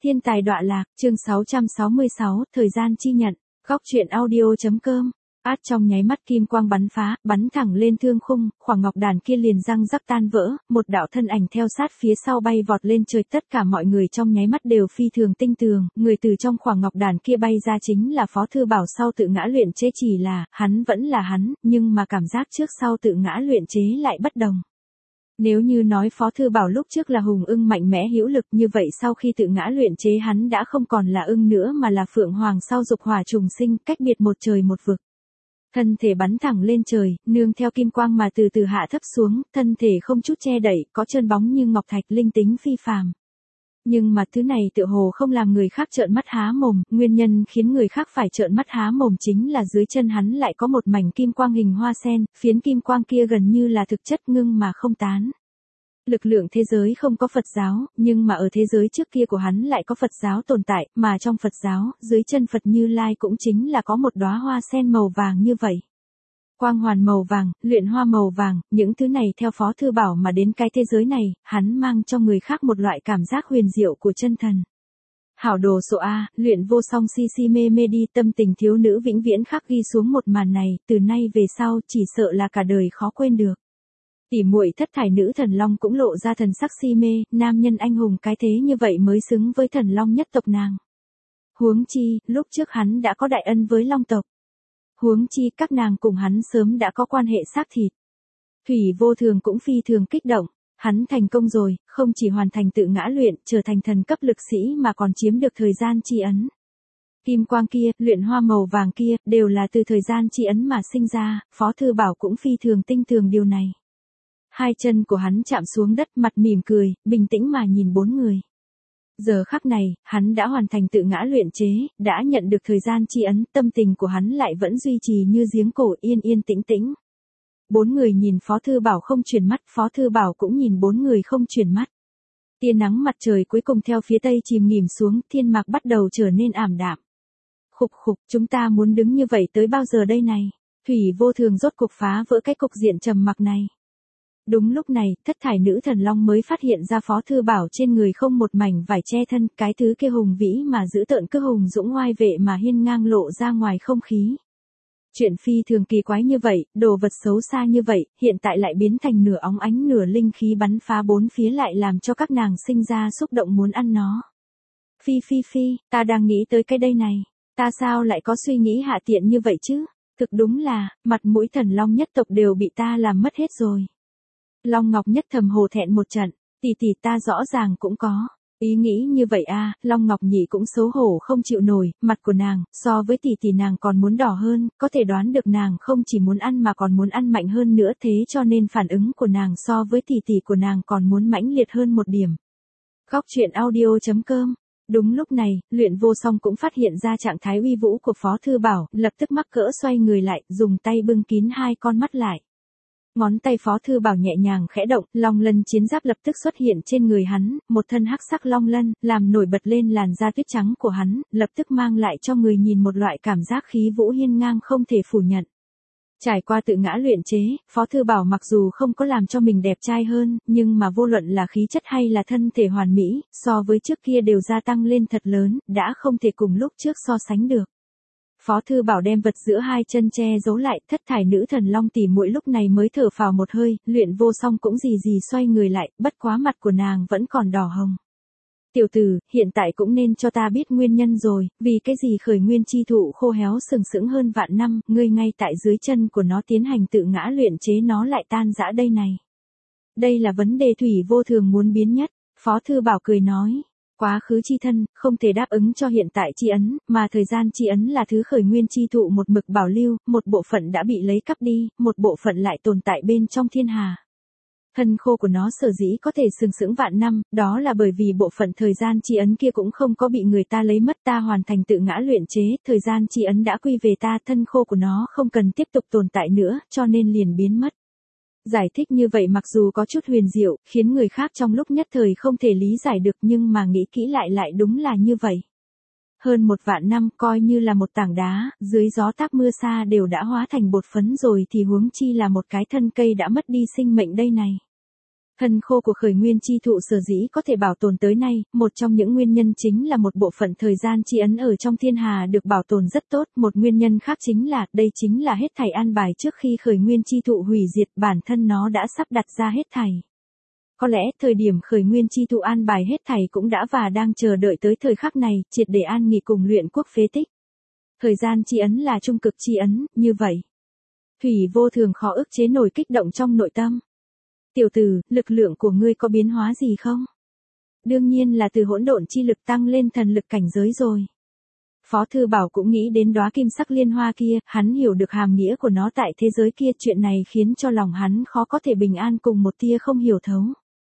Thiên tài đọa lạc, chương 666, thời gian chi nhận, góc truyện audio.com. Trong nháy mắt kim quang bắn phá, bắn thẳng lên thương khung, khoảng ngọc đàn kia liền răng rắc tan vỡ, một đạo thân ảnh theo sát phía sau bay vọt lên trời, tất cả mọi người trong nháy mắt đều phi thường tinh tường, người từ trong khoảng ngọc đàn kia bay ra chính là Phó Thư Bảo sau tự ngã luyện chế, chỉ là, hắn vẫn là hắn, nhưng mà cảm giác trước sau tự ngã luyện chế lại bất đồng. Nếu như nói Phó Thư Bảo lúc trước là hùng ưng mạnh mẽ hữu lực, như vậy sau khi tự ngã luyện chế hắn đã không còn là ưng nữa mà là phượng hoàng sau dục hỏa trùng sinh, cách biệt một trời một vực. Thân thể bắn thẳng lên trời, nương theo kim quang mà từ từ hạ thấp xuống, thân thể không chút che đậy, có trơn bóng như ngọc thạch, linh tính phi phàm. Nhưng mà thứ này tựa hồ không làm người khác trợn mắt há mồm, nguyên nhân khiến người khác phải trợn mắt há mồm chính là dưới chân hắn lại có một mảnh kim quang hình hoa sen, phiến kim quang kia gần như là thực chất ngưng mà không tán. Lực lượng thế giới không có Phật giáo, nhưng mà ở thế giới trước kia của hắn lại có Phật giáo tồn tại, mà trong Phật giáo, dưới chân Phật Như Lai cũng chính là có một đóa hoa sen màu vàng như vậy. Quang hoàn màu vàng, luyện hoa màu vàng, những thứ này theo Phó Thư Bảo mà đến cái thế giới này, hắn mang cho người khác một loại cảm giác huyền diệu của chân thần. Hảo đồ số A, luyện vô song si si mê mê đi, tâm tình thiếu nữ vĩnh viễn khắc ghi xuống một màn này, từ nay về sau chỉ sợ là cả đời khó quên được. Tỉ muội thất thải nữ thần long cũng lộ ra thần sắc si mê, nam nhân anh hùng cái thế như vậy mới xứng với thần long nhất tộc nàng. Huống chi, lúc trước hắn đã có đại ân với long tộc. Huống chi các nàng cùng hắn sớm đã có quan hệ xác thịt. Thủy Vô Thường cũng phi thường kích động, hắn thành công rồi, không chỉ hoàn thành tự ngã luyện, trở thành thần cấp lực sĩ mà còn chiếm được thời gian chi ấn. Kim quang kia, luyện hoa màu vàng kia, đều là từ thời gian chi ấn mà sinh ra, Phó Thư Bảo cũng phi thường tinh tường điều này. Hai chân của hắn chạm xuống đất, mặt mỉm cười, bình tĩnh mà nhìn bốn người. Giờ khắc này, hắn đã hoàn thành tự ngã luyện chế, đã nhận được thời gian chi ấn, tâm tình của hắn lại vẫn duy trì như giếng cổ, yên yên tĩnh tĩnh. Bốn người nhìn Phó Thư Bảo không chuyển mắt, Phó Thư Bảo cũng nhìn bốn người không chuyển mắt. Tia nắng mặt trời cuối cùng theo phía tây chìm nghỉm xuống, thiên mạc bắt đầu trở nên ảm đạm. Khục khục, chúng ta muốn đứng như vậy tới bao giờ đây này? Thủy Vô Thường rốt cuộc phá vỡ cái cục diện trầm mặc này. Đúng lúc này, thất thải nữ thần long mới phát hiện ra Phó Thư Bảo trên người không một mảnh vải che thân, cái thứ kia hùng vĩ mà giữ tợn cứ hùng dũng oai vệ mà hiên ngang lộ ra ngoài không khí. Chuyện phi thường kỳ quái như vậy, đồ vật xấu xa như vậy, hiện tại lại biến thành nửa óng ánh nửa linh khí bắn phá bốn phía, lại làm cho các nàng sinh ra xúc động muốn ăn nó. Phi phi phi, ta đang nghĩ tới cái đây này, ta sao lại có suy nghĩ hạ tiện như vậy chứ? Thực đúng là, mặt mũi thần long nhất tộc đều bị ta làm mất hết rồi. Long Ngọc nhất thầm hổ thẹn một trận, tỷ tỷ ta rõ ràng cũng có ý nghĩ như vậy a. Long Ngọc nhị cũng xấu hổ không chịu nổi, mặt của nàng, so với tỷ tỷ nàng còn muốn đỏ hơn, có thể đoán được nàng không chỉ muốn ăn mà còn muốn ăn mạnh hơn nữa, thế cho nên phản ứng của nàng so với tỷ tỷ của nàng còn muốn mãnh liệt hơn một điểm. Góc truyện audio.com. Đúng lúc này, luyện vô song cũng phát hiện ra trạng thái uy vũ của Phó Thư Bảo, lập tức mắc cỡ xoay người lại, dùng tay bưng kín hai con mắt lại. Ngón tay Phó Thư Bảo nhẹ nhàng khẽ động, long lân chiến giáp lập tức xuất hiện trên người hắn, một thân hắc sắc long lân, làm nổi bật lên làn da tuyết trắng của hắn, lập tức mang lại cho người nhìn một loại cảm giác khí vũ hiên ngang không thể phủ nhận. Trải qua tự ngã luyện chế, Phó Thư Bảo mặc dù không có làm cho mình đẹp trai hơn, nhưng mà vô luận là khí chất hay là thân thể hoàn mỹ, so với trước kia đều gia tăng lên thật lớn, đã không thể cùng lúc trước so sánh được. Phó Thư Bảo đem vật giữa hai chân che giấu lại, thất thải nữ thần long tỉ muội lúc này mới thở phào một hơi, luyện vô song cũng gì xoay người lại, bất quá mặt của nàng vẫn còn đỏ hồng. Tiểu tử, hiện tại cũng nên cho ta biết nguyên nhân rồi, vì cái gì khởi nguyên chi thụ khô héo sừng sững hơn vạn năm, ngươi ngay tại dưới chân của nó tiến hành tự ngã luyện chế nó lại tan rã đây này. Đây là vấn đề Thủy Vô Thường muốn biến nhất, Phó Thư Bảo cười nói. Quá khứ chi thân, không thể đáp ứng cho hiện tại chi ấn, mà thời gian chi ấn là thứ khởi nguyên chi thụ một mực bảo lưu, một bộ phận đã bị lấy cắp đi, một bộ phận lại tồn tại bên trong thiên hà. Thân khô của nó sở dĩ có thể sừng sững vạn năm, đó là bởi vì bộ phận thời gian chi ấn kia cũng không có bị người ta lấy mất, ta hoàn thành tự ngã luyện chế, thời gian chi ấn đã quy về ta, thân khô của nó không cần tiếp tục tồn tại nữa, cho nên liền biến mất. Giải thích như vậy mặc dù có chút huyền diệu, khiến người khác trong lúc nhất thời không thể lý giải được, nhưng mà nghĩ kỹ lại đúng là như vậy. Hơn một vạn năm coi như là một tảng đá, dưới gió táp mưa xa đều đã hóa thành bột phấn rồi thì huống chi là một cái thân cây đã mất đi sinh mệnh đây này. Thân khô của khởi nguyên chi thụ sở dĩ có thể bảo tồn tới nay, một trong những nguyên nhân chính là một bộ phận thời gian chi ấn ở trong thiên hà được bảo tồn rất tốt, một nguyên nhân khác chính là, đây chính là hết thảy an bài trước khi khởi nguyên chi thụ hủy diệt, bản thân nó đã sắp đặt ra hết thảy. Có lẽ, thời điểm khởi nguyên chi thụ an bài hết thảy cũng đã và đang chờ đợi tới thời khắc này, triệt để an nghỉ cùng luyện quốc phế tích. Thời gian chi ấn là trung cực chi ấn, như vậy. Thủy Vô Thường khó ức chế nổi kích động trong nội tâm. Tiểu tử, lực lượng của ngươi có biến hóa gì không? Đương nhiên là từ hỗn độn chi lực tăng lên thần lực cảnh giới rồi. Phó Thư Bảo cũng nghĩ đến đóa kim sắc liên hoa kia, hắn hiểu được hàm nghĩa của nó tại thế giới kia, chuyện này khiến cho lòng hắn khó có thể bình an cùng một tia không hiểu thấu.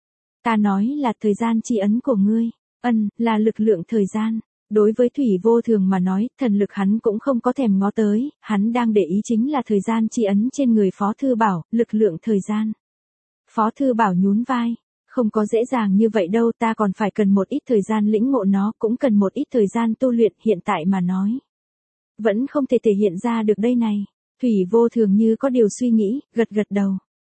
Ta nói là thời gian chi ấn của ngươi, là lực lượng thời gian. Đối với Thủy Vô Thường mà nói, thần lực hắn cũng không có thèm ngó tới, hắn đang để ý chính là thời gian chi ấn trên người Phó Thư Bảo, lực lượng thời gian. Phó Thư Bảo nhún vai, không có dễ dàng như vậy đâu, ta còn phải cần một ít thời gian lĩnh ngộ nó, cũng cần một ít thời gian tu luyện, hiện tại mà nói. Vẫn không thể thể hiện ra được đây này. Thủy Vô Thường như có điều suy nghĩ, gật gật đầu.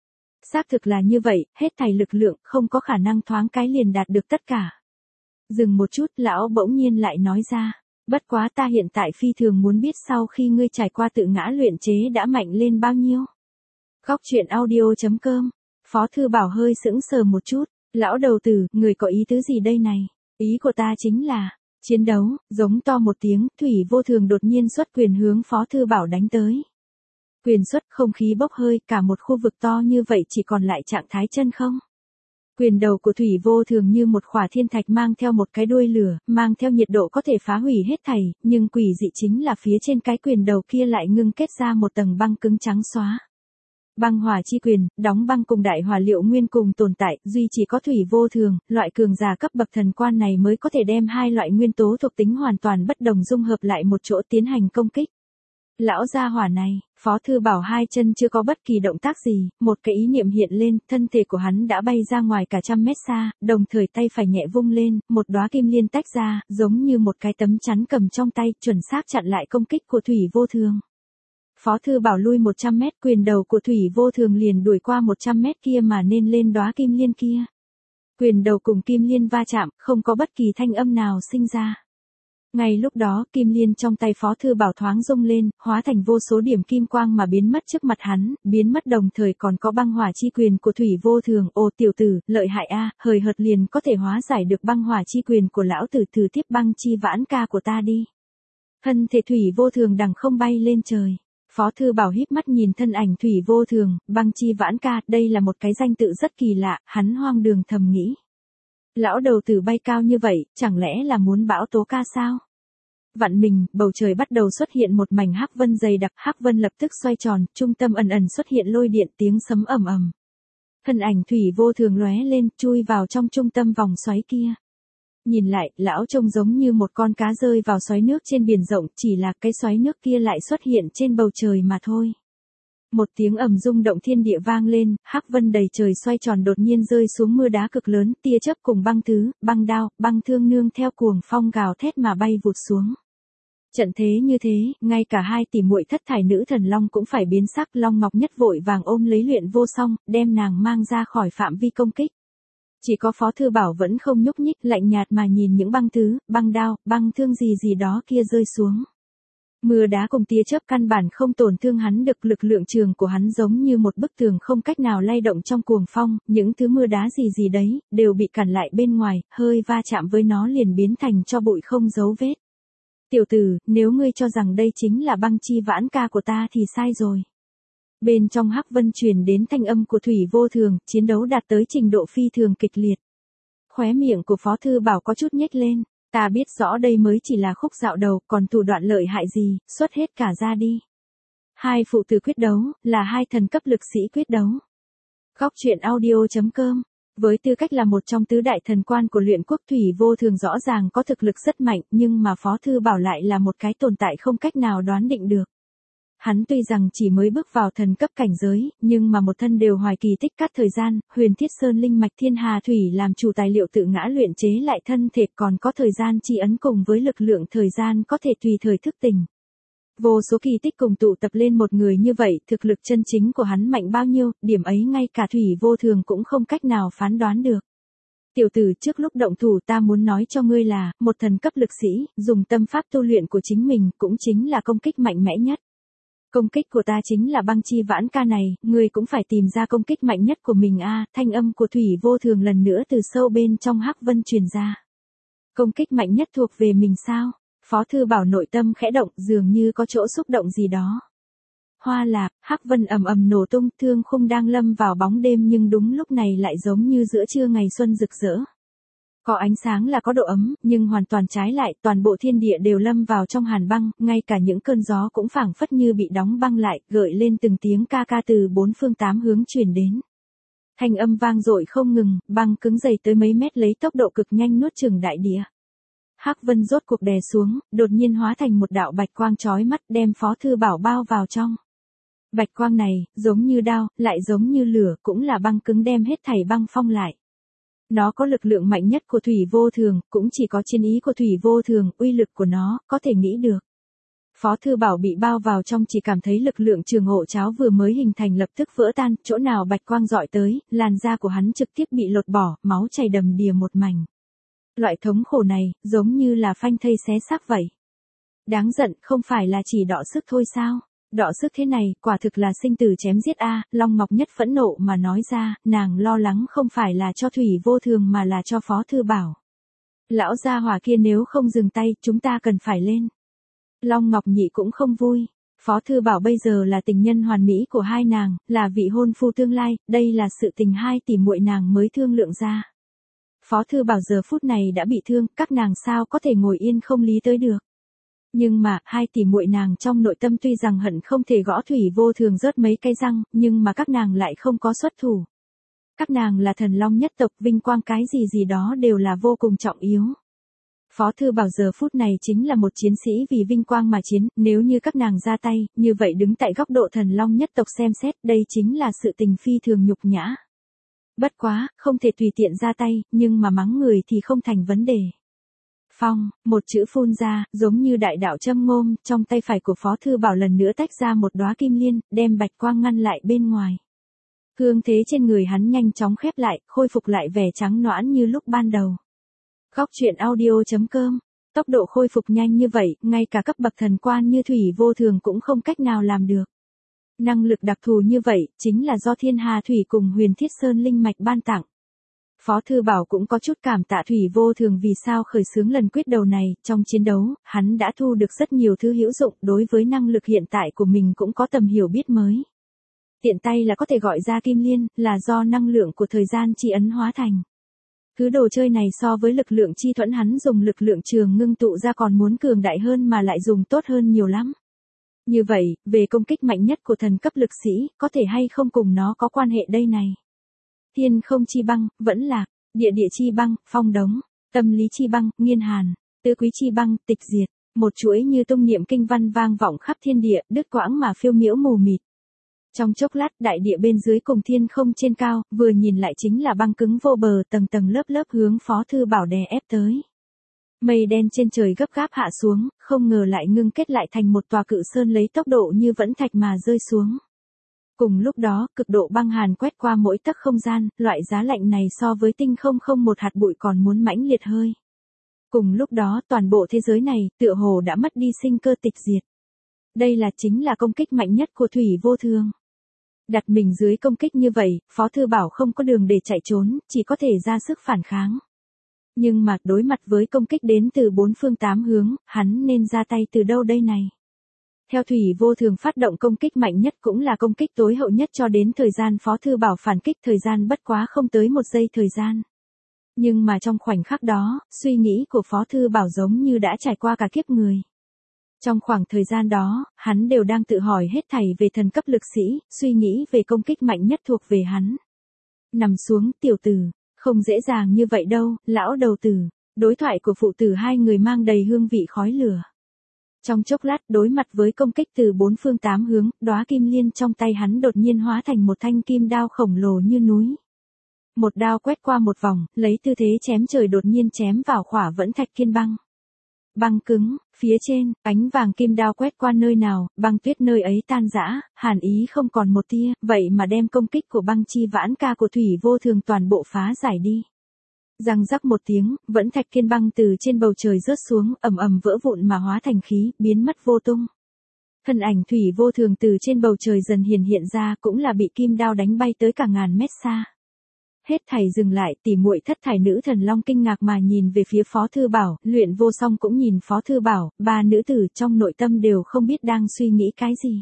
Xác thực là như vậy, hết thảy lực lượng, không có khả năng thoáng cái liền đạt được tất cả. Dừng một chút, lão bỗng nhiên lại nói ra, bất quá ta hiện tại phi thường muốn biết sau khi ngươi trải qua tự ngã luyện chế đã mạnh lên bao nhiêu. Góc truyện audio.com. Phó Thư Bảo hơi sững sờ một chút, lão đầu tử, người có ý tứ gì đây này? Ý của ta chính là, chiến đấu, giống to một tiếng, Thủy Vô Thường đột nhiên xuất quyền hướng Phó Thư Bảo đánh tới. Quyền xuất, không khí bốc hơi, cả một khu vực to như vậy chỉ còn lại trạng thái chân không. Quyền đầu của Thủy Vô Thường như một khỏa thiên thạch mang theo một cái đuôi lửa, mang theo nhiệt độ có thể phá hủy hết thảy, nhưng quỷ dị chính là phía trên cái quyền đầu kia lại ngưng kết ra một tầng băng cứng trắng xóa. Băng hỏa chi quyền, đóng băng cùng đại hỏa liệu nguyên cùng tồn tại, duy chỉ có Thủy Vô Thường, loại cường giả cấp bậc thần quan này mới có thể đem hai loại nguyên tố thuộc tính hoàn toàn bất đồng dung hợp lại một chỗ tiến hành công kích. Lão gia hỏa này, Phó Thư Bảo hai chân chưa có bất kỳ động tác gì, một cái ý niệm hiện lên, thân thể của hắn đã bay ra ngoài cả 100 mét xa, đồng thời tay phải nhẹ vung lên, một đóa kim liên tách ra, giống như một cái tấm chắn cầm trong tay, chuẩn xác chặn lại công kích của Thủy Vô Thường. Phó Thư Bảo lui 100 mét, quyền đầu của Thủy Vô Thường liền đuổi qua 100 mét kia mà nên lên đóa kim liên kia. Quyền đầu cùng kim liên va chạm, không có bất kỳ thanh âm nào sinh ra. Ngay lúc đó, kim liên trong tay Phó Thư Bảo thoáng rung lên, hóa thành vô số điểm kim quang mà biến mất trước mặt hắn, biến mất đồng thời còn có băng hỏa chi quyền của Thủy Vô Thường. Ô tiểu tử, lợi hại a, hời hợt liền có thể hóa giải được băng hỏa chi quyền của lão tử, thử tiếp băng chi vãn ca của ta đi. Thân thể Thủy Vô Thường đằng không bay lên trời. Phó Thư Bảo híp mắt nhìn thân ảnh Thủy Vô Thường, băng chi vãn ca, đây là một cái danh tự rất kỳ lạ, hắn hoang đường thầm nghĩ. Lão đầu tử bay cao như vậy, chẳng lẽ là muốn bão tố ca sao? Vặn mình, bầu trời bắt đầu xuất hiện một mảnh hắc vân dày đặc, hắc vân lập tức xoay tròn, trung tâm ẩn ẩn xuất hiện lôi điện, tiếng sấm ầm ầm. Thân ảnh Thủy Vô Thường lóe lên, chui vào trong trung tâm vòng xoáy kia. Nhìn lại, lão trông giống như một con cá rơi vào xoáy nước trên biển rộng, chỉ là cái xoáy nước kia lại xuất hiện trên bầu trời mà thôi. Một tiếng ầm rung động thiên địa vang lên, hắc vân đầy trời xoay tròn đột nhiên rơi xuống mưa đá cực lớn, tia chớp cùng băng thứ, băng đao, băng thương nương theo cuồng phong gào thét mà bay vụt xuống. Trận thế như thế, ngay cả hai tỷ muội thất thải nữ thần long cũng phải biến sắc, Long Ngọc Nhất vội vàng ôm lấy Luyện Vô Song, đem nàng mang ra khỏi phạm vi công kích. Chỉ có Phó Thư Bảo vẫn không nhúc nhích, lạnh nhạt mà nhìn những băng thứ, băng đao, băng thương gì đó kia rơi xuống. Mưa đá cùng tia chớp căn bản không tổn thương hắn được, lực lượng trường của hắn giống như một bức tường không cách nào lay động trong cuồng phong, những thứ mưa đá gì đấy, đều bị cản lại bên ngoài, hơi va chạm với nó liền biến thành tro bụi không dấu vết. Tiểu tử, nếu ngươi cho rằng đây chính là băng chi vãn ca của ta thì sai rồi. Bên trong hắc vân truyền đến thanh âm của Thủy Vô Thường, chiến đấu đạt tới trình độ phi thường kịch liệt. Khóe miệng của Phó Thư Bảo có chút nhếch lên, ta biết rõ đây mới chỉ là khúc dạo đầu, còn thủ đoạn lợi hại gì, xuất hết cả ra đi. Hai phụ tử quyết đấu, là hai thần cấp lực sĩ quyết đấu. Góc truyện audio.com. Với tư cách là một trong tứ đại thần quan của luyện quốc, Thủy Vô Thường rõ ràng có thực lực rất mạnh, nhưng mà Phó Thư Bảo lại là một cái tồn tại không cách nào đoán định được. Hắn tuy rằng chỉ mới bước vào thần cấp cảnh giới, nhưng mà một thân đều hoài kỳ tích cát thời gian, huyền thiết sơn linh mạch thiên hà thủy làm chủ tài liệu tự ngã luyện chế lại thân thể, còn có thời gian chi ấn cùng với lực lượng thời gian có thể tùy thời thức tỉnh. Vô số kỳ tích cùng tụ tập lên một người như vậy, thực lực chân chính của hắn mạnh bao nhiêu, điểm ấy ngay cả Thủy Vô Thường cũng không cách nào phán đoán được. Tiểu tử, trước lúc động thủ ta muốn nói cho ngươi là, một thần cấp lực sĩ, dùng tâm pháp tu luyện của chính mình, cũng chính là công kích mạnh mẽ nhất. Công kích của ta chính là băng chi vãn ca này, ngươi cũng phải tìm ra công kích mạnh nhất của mình a. Thanh âm của Thủy Vô Thường lần nữa từ sâu bên trong Hắc Vân truyền ra. Công kích mạnh nhất thuộc về mình sao? Phó Thư Bảo nội tâm khẽ động, dường như có chỗ xúc động gì đó. Hoa lạc, Hắc Vân ầm ầm nổ tung, thương khung đang lâm vào bóng đêm nhưng đúng lúc này lại giống như giữa trưa ngày xuân rực rỡ. Có ánh sáng là có độ ấm, nhưng hoàn toàn trái lại, toàn bộ thiên địa đều lâm vào trong hàn băng, ngay cả những cơn gió cũng phảng phất như bị đóng băng lại, gợi lên từng tiếng ca ca từ bốn phương tám hướng truyền đến. Thanh âm vang dội không ngừng, băng cứng dày tới mấy mét lấy tốc độ cực nhanh nuốt chửng đại địa. Hắc Vân rốt cuộc đè xuống, đột nhiên hóa thành một đạo bạch quang chói mắt đem Phó Thư Bảo bao vào trong. Bạch quang này, giống như đao, lại giống như lửa, cũng là băng cứng đem hết thảy băng phong lại. Nó có lực lượng mạnh nhất của Thủy Vô Thường, cũng chỉ có chiến ý của Thủy Vô Thường, uy lực của nó, có thể nghĩ được. Phó Thư Bảo bị bao vào trong chỉ cảm thấy lực lượng trường hộ cháo vừa mới hình thành lập tức vỡ tan, chỗ nào bạch quang dọi tới, làn da của hắn trực tiếp bị lột bỏ, máu chảy đầm đìa một mảnh. Loại thống khổ này, giống như là phanh thây xé xác vậy. Đáng giận, không phải là chỉ đọ sức thôi sao? Đọ sức thế này, quả thực là sinh tử chém giết a. Long Ngọc Nhất phẫn nộ mà nói ra, nàng lo lắng không phải là cho Thủy Vô Thường mà là cho Phó Thư Bảo. Lão gia hỏa kia nếu không dừng tay, chúng ta cần phải lên. Long Ngọc Nhị cũng không vui. Phó Thư Bảo bây giờ là tình nhân hoàn mỹ của hai nàng, là vị hôn phu tương lai, đây là sự tình hai tỷ muội nàng mới thương lượng ra. Phó Thư Bảo giờ phút này đã bị thương, các nàng sao có thể ngồi yên không lý tới được. Nhưng mà, hai tỷ muội nàng trong nội tâm tuy rằng hận không thể gõ Thủy Vô Thường rớt mấy cái răng, nhưng mà các nàng lại không có xuất thủ. Các nàng là thần long nhất tộc, vinh quang cái gì gì đó đều là vô cùng trọng yếu. Phó Thư Bảo giờ phút này chính là một chiến sĩ vì vinh quang mà chiến, nếu như các nàng ra tay, như vậy đứng tại góc độ thần long nhất tộc xem xét, đây chính là sự tình phi thường nhục nhã. Bất quá, không thể tùy tiện ra tay, nhưng mà mắng người thì không thành vấn đề. Phong, một chữ phun ra, giống như đại đạo châm ngôm, trong tay phải của Phó Thư Bảo lần nữa tách ra một đóa kim liên, đem bạch quang ngăn lại bên ngoài. Cương thế trên người hắn nhanh chóng khép lại, khôi phục lại vẻ trắng nõn như lúc ban đầu. Góc truyện audio.com, tốc độ khôi phục nhanh như vậy, ngay cả cấp bậc thần quan như Thủy Vô Thường cũng không cách nào làm được. Năng lực đặc thù như vậy, chính là do Thiên Hà Thủy cùng Huyền Thiết Sơn linh mạch ban tặng. Phó Thư Bảo cũng có chút cảm tạ Thủy Vô Thường vì sao khởi xướng lần quyết đầu này, trong chiến đấu, hắn đã thu được rất nhiều thứ hữu dụng, đối với năng lực hiện tại của mình cũng có tầm hiểu biết mới. Tiện tay là có thể gọi ra kim liên, là do năng lượng của thời gian chi ấn hóa thành. Thứ đồ chơi này so với lực lượng chi thuẫn hắn dùng lực lượng trường ngưng tụ ra còn muốn cường đại hơn mà lại dùng tốt hơn nhiều lắm. Như vậy, về công kích mạnh nhất của thần cấp lực sĩ, có thể hay không cùng nó có quan hệ đây này. Thiên không chi băng, vẫn lạc, địa địa chi băng, phong đống, tâm lý chi băng, nghiên hàn, tứ quý chi băng, tịch diệt, một chuỗi như tông niệm kinh văn vang vọng khắp thiên địa, đứt quãng mà phiêu miễu mù mịt. Trong chốc lát, đại địa bên dưới cùng thiên không trên cao, vừa nhìn lại chính là băng cứng vô bờ, tầng tầng lớp lớp hướng Phó Thư Bảo đè ép tới. Mây đen trên trời gấp gáp hạ xuống, không ngờ lại ngưng kết lại thành một tòa cự sơn lấy tốc độ như vẫn thạch mà rơi xuống. Cùng lúc đó, cực độ băng hàn quét qua mỗi tấc không gian, loại giá lạnh này so với tinh không không một hạt bụi còn muốn mãnh liệt hơi. Cùng lúc đó, toàn bộ thế giới này, tựa hồ đã mất đi sinh cơ tịch diệt. Đây chính là công kích mạnh nhất của Thủy Vô Thường. Đặt mình dưới công kích như vậy, Phó Thư Bảo không có đường để chạy trốn, chỉ có thể ra sức phản kháng. Nhưng mà, đối mặt với công kích đến từ bốn phương tám hướng, hắn nên ra tay từ đâu đây này? Theo Thủy Vô Thường phát động công kích mạnh nhất cũng là công kích tối hậu nhất cho đến thời gian Phó Thư Bảo phản kích thời gian bất quá không tới một giây thời gian. Nhưng mà trong khoảnh khắc đó, suy nghĩ của Phó Thư Bảo giống như đã trải qua cả kiếp người. Trong khoảng thời gian đó, hắn đều đang tự hỏi hết thảy về thần cấp lực sĩ, suy nghĩ về công kích mạnh nhất thuộc về hắn. Nằm xuống, tiểu tử, không dễ dàng như vậy đâu, lão đầu tử. Đối thoại của phụ tử hai người mang đầy hương vị khói lửa. Trong chốc lát, đối mặt với công kích từ bốn phương tám hướng, đóa kim liên trong tay hắn đột nhiên hóa thành một thanh kim đao khổng lồ như núi. Một đao quét qua một vòng, lấy tư thế chém trời đột nhiên chém vào khỏa vẫn thạch kiên băng. băng cứng, phía trên, ánh vàng kim đao quét qua nơi nào, băng tuyết nơi ấy tan rã, hàn ý không còn một tia, vậy mà đem công kích của băng chi vãn ca của Thủy Vô Thường toàn bộ phá giải đi. Răng rắc một tiếng, vẫn thạch kiên băng từ trên bầu trời rớt xuống, ầm ầm vỡ vụn mà hóa thành khí, biến mất vô tung. Thân ảnh Thủy Vô Thường từ trên bầu trời dần hiện ra, cũng là bị kim đao đánh bay tới cả ngàn mét xa. Hết thảy dừng lại, tỉ muội thất thải nữ thần long kinh ngạc mà nhìn về phía Phó Thư Bảo, Luyện Vô Song cũng nhìn Phó Thư Bảo, ba nữ tử trong nội tâm đều không biết đang suy nghĩ cái gì.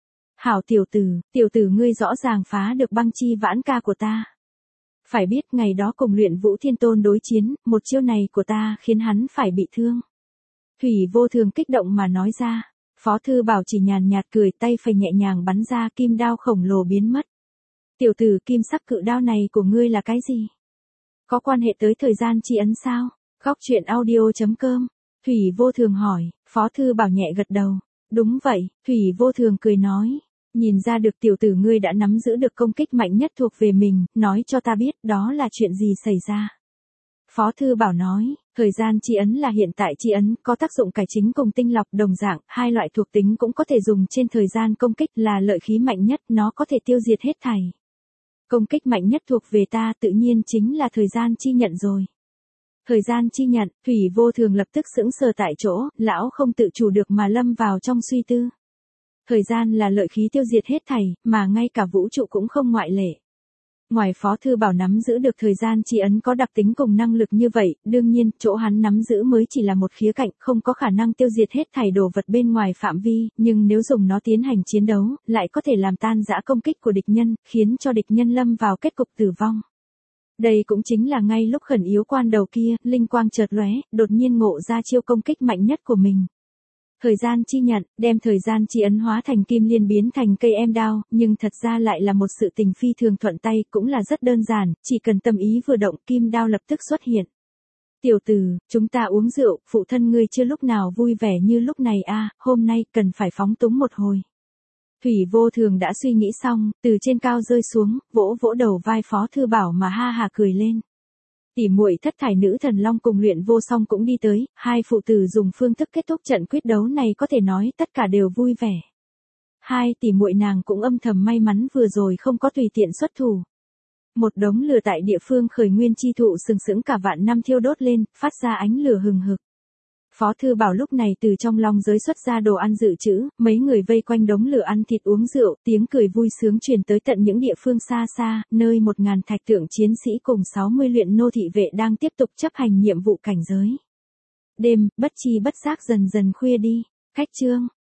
Hảo tiểu tử ngươi rõ ràng phá được băng chi vãn ca của ta. Phải biết ngày đó cùng Luyện Vũ Thiên Tôn đối chiến, một chiêu này của ta khiến hắn phải bị thương. Thủy Vô Thường kích động mà nói ra, Phó Thư Bảo chỉ nhàn nhạt cười, tay phải nhẹ nhàng bắn ra, kim đao khổng lồ biến mất. Tiểu tử, kim sắc cự đao này của ngươi là cái gì? Có quan hệ tới thời gian chi ấn sao? Góc truyện audio.com. Thủy Vô Thường hỏi, Phó Thư Bảo nhẹ gật đầu. Đúng vậy, Thủy Vô Thường cười nói. Nhìn ra được tiểu tử ngươi đã nắm giữ được công kích mạnh nhất thuộc về mình, nói cho ta biết đó là chuyện gì xảy ra. Phó Thư Bảo nói, thời gian chi ấn là hiện tại chi ấn, có tác dụng cải chính cùng tinh lọc đồng dạng, hai loại thuộc tính cũng có thể dùng trên thời gian công kích, là lợi khí mạnh nhất, nó có thể tiêu diệt hết thảy. Công kích mạnh nhất thuộc về ta tự nhiên chính là thời gian chi nhận rồi. Thời gian chi nhận, Thủy Vô Thường lập tức sững sờ tại chỗ, lão không tự chủ được mà lâm vào trong suy tư. Thời gian là lợi khí tiêu diệt hết thảy, mà ngay cả vũ trụ cũng không ngoại lệ. Ngoài Phó Thư Bảo nắm giữ được thời gian chi ấn có đặc tính cùng năng lực như vậy, đương nhiên, chỗ hắn nắm giữ mới chỉ là một khía cạnh, không có khả năng tiêu diệt hết thảy đồ vật bên ngoài phạm vi, nhưng nếu dùng nó tiến hành chiến đấu, lại có thể làm tan rã công kích của địch nhân, khiến cho địch nhân lâm vào kết cục tử vong. Đây cũng chính là ngay lúc khẩn yếu quan đầu kia, linh quang chợt lóe, đột nhiên ngộ ra chiêu công kích mạnh nhất của mình. Thời gian chi nhận, đem thời gian chi ấn hóa thành kim liên biến thành cây em đao, nhưng thật ra lại là một sự tình phi thường thuận tay, cũng là rất đơn giản, chỉ cần tâm ý vừa động, kim đao lập tức xuất hiện. Tiểu tử, chúng ta uống rượu, phụ thân ngươi chưa lúc nào vui vẻ như lúc này a, hôm nay cần phải phóng túng một hồi. Thủy Vô Thường đã suy nghĩ xong, từ trên cao rơi xuống, vỗ vỗ đầu vai Phó Thư Bảo mà ha hà cười lên. Tỉ muội thất thải nữ thần long cùng Luyện Vô Song cũng đi tới, hai phụ tử dùng phương thức kết thúc trận quyết đấu này có thể nói tất cả đều vui vẻ. Hai tỉ muội nàng cũng âm thầm may mắn vừa rồi không có tùy tiện xuất thủ. Một đống lửa tại địa phương khởi nguyên chi thụ sừng sững cả vạn năm thiêu đốt lên, phát ra ánh lửa hừng hực. Phó Thư Bảo lúc này từ trong long giới xuất ra đồ ăn dự trữ, mấy người vây quanh đống lửa ăn thịt uống rượu, tiếng cười vui sướng truyền tới tận những địa phương xa xa, nơi 1000 thạch tượng chiến sĩ cùng 60 luyện nô thị vệ đang tiếp tục chấp hành nhiệm vụ cảnh giới. Đêm, bất chi bất giác dần dần khuya đi, khách trương.